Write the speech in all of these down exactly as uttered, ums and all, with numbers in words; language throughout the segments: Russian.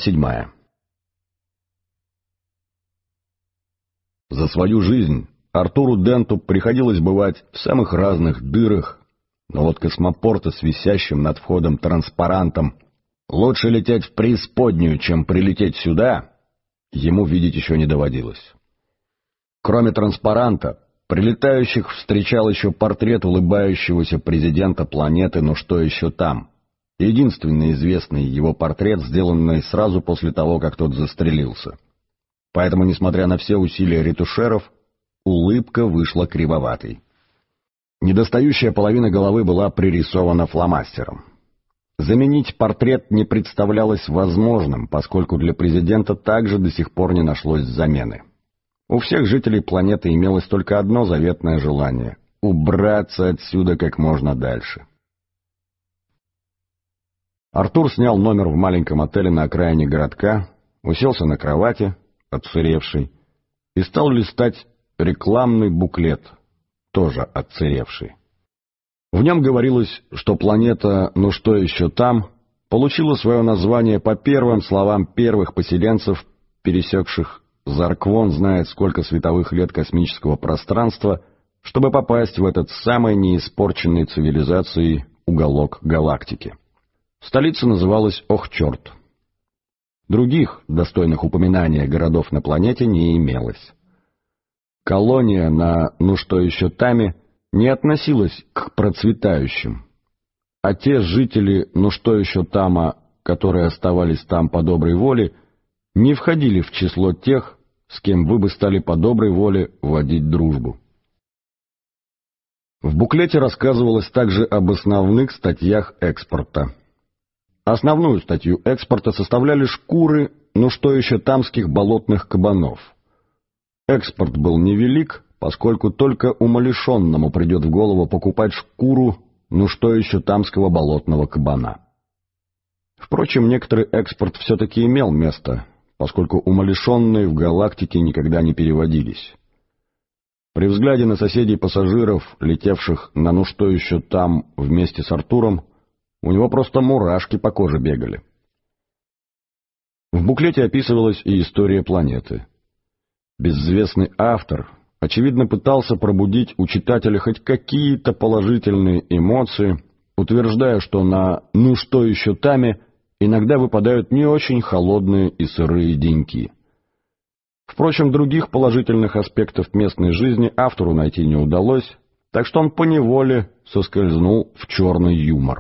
седьмая. За свою жизнь Артуру Денту приходилось бывать в самых разных дырах, но вот космопорта с висящим над входом транспарантом «Лучше лететь в преисподнюю, чем прилететь сюда» ему видеть еще не доводилось. Кроме транспаранта, прилетающих встречал еще портрет улыбающегося президента планеты «Ну что еще там?», единственный известный его портрет, сделанный сразу после того, как тот застрелился. Поэтому, несмотря на все усилия ретушеров, улыбка вышла кривоватой. Недостающая половина головы была пририсована фломастером. Заменить портрет не представлялось возможным, поскольку для президента также до сих пор не нашлось замены. У всех жителей планеты имелось только одно заветное желание — убраться отсюда как можно дальше. Артур снял номер в маленьком отеле на окраине городка, уселся на кровати, отсыревший, и стал листать рекламный буклет, тоже отсыревший. В нем говорилось, что планета «Ну что еще там» получила свое название по первым словам первых поселенцев, пересекших Зарквон знает сколько световых лет космического пространства, чтобы попасть в этот самый неиспорченный цивилизацией уголок галактики. Столица называлась Охчорт. Других, достойных упоминания городов на планете, не имелось. Колония на «Ну что еще таме» не относилась к процветающим, а те жители «Ну что еще тама», которые оставались там по доброй воле, не входили в число тех, с кем вы бы стали по доброй воле водить дружбу. В буклете рассказывалось также об основных статьях экспорта. Основную статью экспорта составляли шкуры «Ну что еще тамских болотных кабанов». Экспорт был невелик, поскольку только умалишенному придет в голову покупать шкуру «Ну что еще тамского болотного кабана». Впрочем, некоторый экспорт все-таки имел место, поскольку умалишенные в галактике никогда не переводились. При взгляде на соседей-пассажиров, летевших на «Ну что еще там» вместе с Артуром, у него просто мурашки по коже бегали. В буклете описывалась и история планеты. Безызвестный автор, очевидно, пытался пробудить у читателя хоть какие-то положительные эмоции, утверждая, что на «Ну что еще таме» иногда выпадают не очень холодные и сырые деньки. Впрочем, других положительных аспектов местной жизни автору найти не удалось, так что он поневоле соскользнул в черный юмор.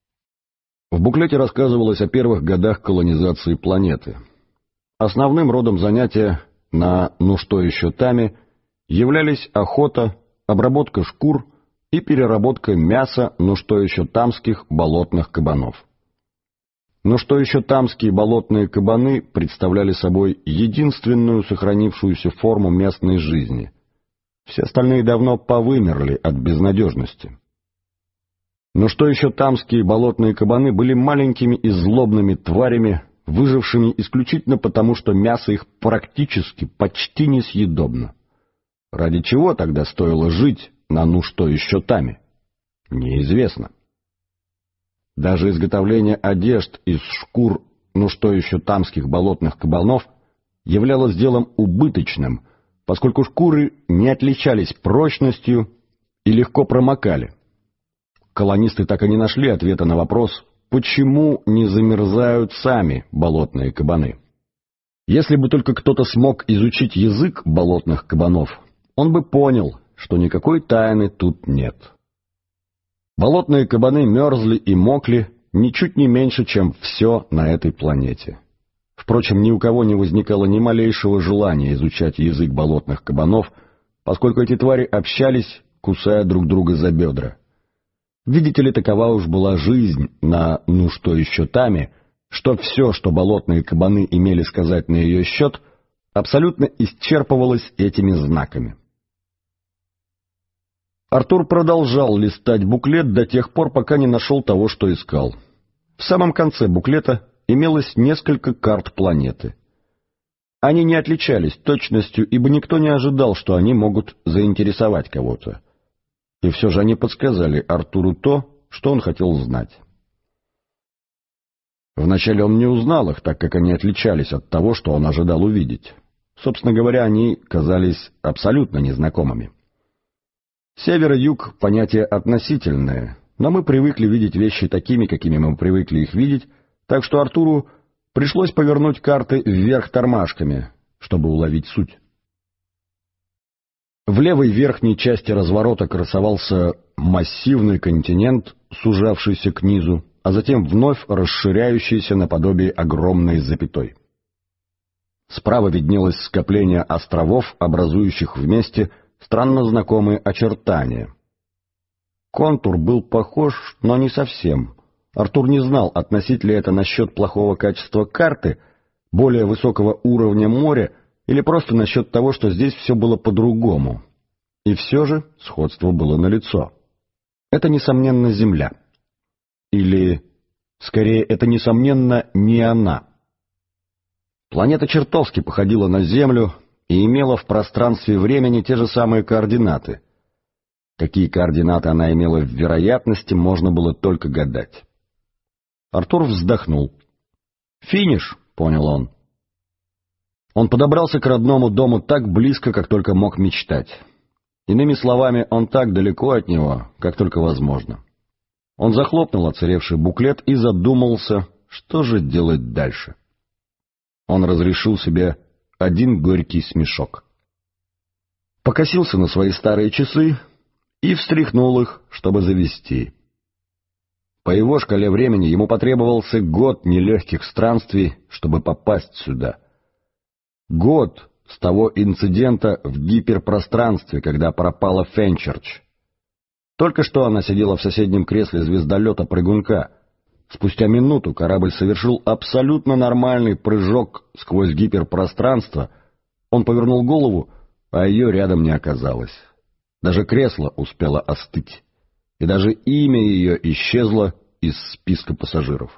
В буклете рассказывалось о первых годах колонизации планеты. Основным родом занятия на «Ну что еще таме» являлись охота, обработка шкур и переработка мяса «Ну что еще тамских болотных кабанов». «Ну что еще тамские болотные кабаны» представляли собой единственную сохранившуюся форму местной жизни. Все остальные давно повымерли от безнадежности. Но что еще тамские болотные кабаны были маленькими и злобными тварями, выжившими исключительно потому, что мясо их практически почти несъедобно. Ради чего тогда стоило жить на «Ну что еще таме»? Неизвестно. Даже изготовление одежд из шкур «Ну что еще тамских болотных кабанов» являлось делом убыточным, поскольку шкуры не отличались прочностью и легко промокали. Колонисты так и не нашли ответа на вопрос, почему не замерзают сами болотные кабаны. Если бы только кто-то смог изучить язык болотных кабанов, он бы понял, что никакой тайны тут нет. Болотные кабаны мерзли и мокли ничуть не меньше, чем все на этой планете. Впрочем, ни у кого не возникало ни малейшего желания изучать язык болотных кабанов, поскольку эти твари общались, кусая друг друга за бедра. Видите ли, такова уж была жизнь на «Ну что еще таме», что все, что болотные кабаны имели сказать на ее счет, абсолютно исчерпывалось этими знаками. Артур продолжал листать буклет до тех пор, пока не нашел того, что искал. В самом конце буклета имелось несколько карт планеты. Они не отличались точностью, ибо никто не ожидал, что они могут заинтересовать кого-то. И все же они подсказали Артуру то, что он хотел знать. Вначале он не узнал их, так как они отличались от того, что он ожидал увидеть. Собственно говоря, они казались абсолютно незнакомыми. Север и юг — понятие относительное, но мы привыкли видеть вещи такими, какими мы привыкли их видеть, так что Артуру пришлось повернуть карты вверх тормашками, чтобы уловить суть. В левой верхней части разворота красовался массивный континент, сужавшийся к низу, а затем вновь расширяющийся наподобие огромной запятой. Справа виднелось скопление островов, образующих вместе странно знакомые очертания. Контур был похож, но не совсем. Артур не знал, относить ли это насчет плохого качества карты, более высокого уровня моря, или просто насчет того, что здесь все было по-другому. И все же сходство было налицо. Это, несомненно, Земля. Или, скорее, это, несомненно, не она. Планета чертовски походила на Землю и имела в пространстве времени те же самые координаты. Какие координаты она имела в вероятности, можно было только гадать. Артур вздохнул. «Финиш», — понял он. Он подобрался к родному дому так близко, как только мог мечтать. Иными словами, он так далеко от него, как только возможно. Он захлопнул оцаревший буклет и задумался, что же делать дальше. Он разрешил себе один горький смешок. Покосился на свои старые часы и встряхнул их, чтобы завести. По его шкале времени ему потребовался год нелегких странствий, чтобы попасть сюда. Год с того инцидента в гиперпространстве, когда пропала Фенчерч. Только что она сидела в соседнем кресле звездолета-прыгунка. Спустя минуту корабль совершил абсолютно нормальный прыжок сквозь гиперпространство. Он повернул голову, а ее рядом не оказалось. Даже кресло успело остыть, и даже имя ее исчезло из списка пассажиров.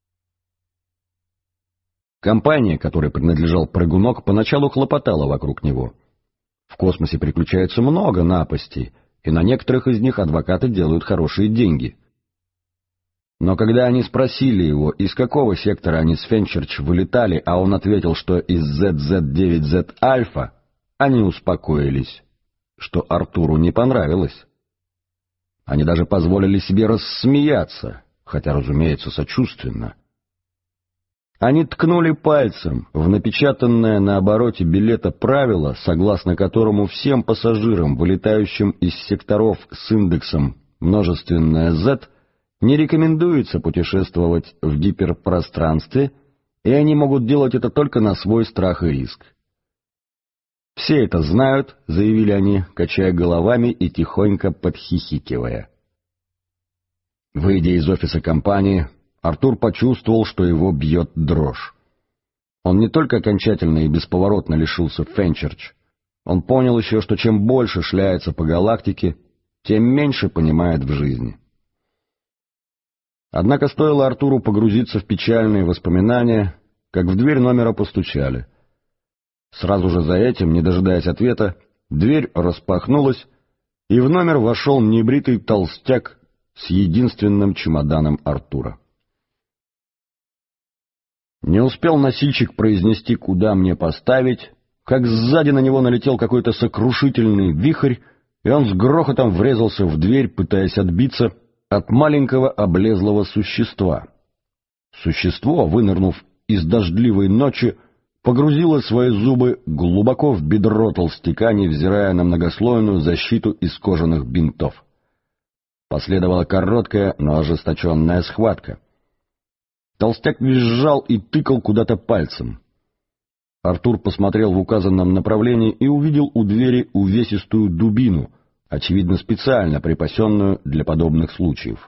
Компания, которой принадлежал прыгунок, поначалу хлопотала вокруг него. В космосе приключается много напастей, и на некоторых из них адвокаты делают хорошие деньги. Но когда они спросили его, из какого сектора они с Фенчерч вылетали, а он ответил, что из зет зет девять зет Альфа, они успокоились, что Артуру не понравилось. Они даже позволили себе рассмеяться, хотя, разумеется, сочувственно. Они ткнули пальцем в напечатанное на обороте билета правило, согласно которому всем пассажирам, вылетающим из секторов с индексом множественное Z, не рекомендуется путешествовать в гиперпространстве, и они могут делать это только на свой страх и риск. «Все это знают», — заявили они, качая головами и тихонько подхихикивая. Выйдя из офиса компании, Артур почувствовал, что его бьет дрожь. Он не только окончательно и бесповоротно лишился Фенчерч, он понял еще, что чем больше шляется по галактике, тем меньше понимает в жизни. Однако стоило Артуру погрузиться в печальные воспоминания, как в дверь номера постучали. Сразу же за этим, не дожидаясь ответа, дверь распахнулась, и в номер вошел небритый толстяк с единственным чемоданом Артура. Не успел носильщик произнести, куда мне поставить, как сзади на него налетел какой-то сокрушительный вихрь, и он с грохотом врезался в дверь, пытаясь отбиться от маленького облезлого существа. Существо, вынырнув из дождливой ночи, погрузило свои зубы глубоко в бедро толстяка, невзирая на многослойную защиту из кожаных бинтов. Последовала короткая, но ожесточенная схватка. Толстяк визжал и тыкал куда-то пальцем. Артур посмотрел в указанном направлении и увидел у двери увесистую дубину, очевидно специально припасенную для подобных случаев.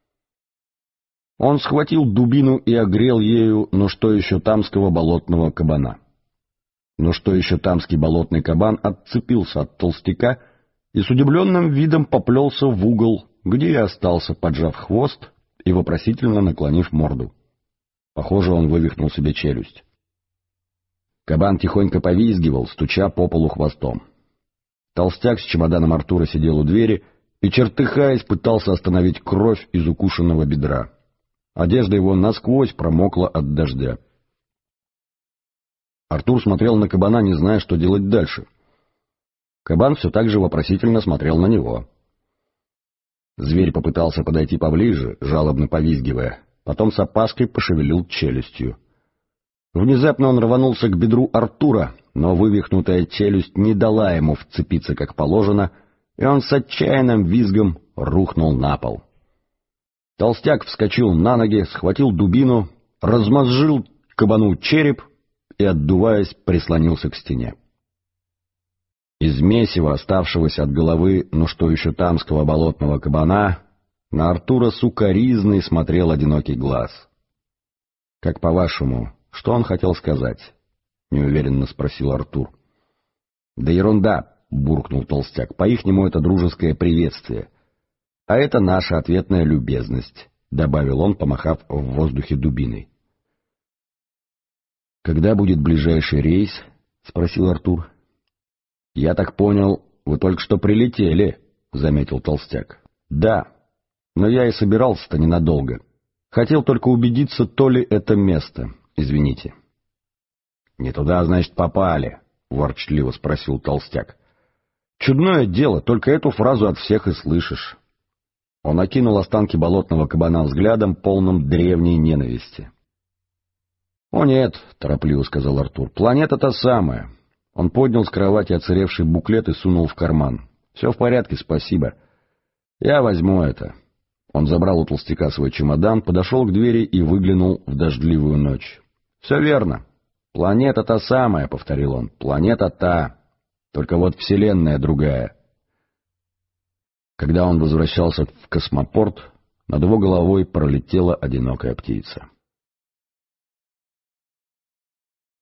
Он схватил дубину и огрел ею, ну что еще тамского болотного кабана. Ну что еще тамский болотный кабан отцепился от толстяка и с удивленным видом поплелся в угол, где и остался, поджав хвост и вопросительно наклонив морду. Похоже, он вывихнул себе челюсть. Кабан тихонько повизгивал, стуча по полу хвостом. Толстяк с чемоданом Артура сидел у двери и, чертыхаясь, пытался остановить кровь из укушенного бедра. Одежда его насквозь промокла от дождя. Артур смотрел на кабана, не зная, что делать дальше. Кабан все так же вопросительно смотрел на него. Зверь попытался подойти поближе, жалобно повизгивая, потом с опаской пошевелил челюстью. Внезапно он рванулся к бедру Артура, но вывихнутая челюсть не дала ему вцепиться как положено, и он с отчаянным визгом рухнул на пол. Толстяк вскочил на ноги, схватил дубину, размозжил кабану череп и, отдуваясь, прислонился к стене. Из месива, оставшегося от головы, ну что еще тамского болотного кабана, на Артура сукоризной смотрел одинокий глаз. — Как по-вашему, что он хотел сказать? — неуверенно спросил Артур. — Да ерунда, — буркнул толстяк, — по-ихнему это дружеское приветствие. — А это наша ответная любезность, — добавил он, помахав в воздухе дубиной. — Когда будет ближайший рейс? — спросил Артур. — Я так понял, вы только что прилетели, — заметил толстяк. — Да, но я и собирался-то ненадолго. Хотел только убедиться, то ли это место, извините. — Не туда, значит, попали, — ворчливо спросил толстяк. — Чудное дело, только эту фразу от всех и слышишь. Он окинул останки болотного кабана взглядом, полным древней ненависти. — О нет, — торопливо сказал Артур, — планета та самая. Он поднял с кровати оцаревший буклет и сунул в карман. — Все в порядке, спасибо. Я возьму это. Он забрал у толстяка свой чемодан, подошел к двери и выглянул в дождливую ночь. — Все верно. Планета та самая, — повторил он. — Планета та. Только вот вселенная другая. Когда он возвращался в космопорт, над его головой пролетела одинокая птица.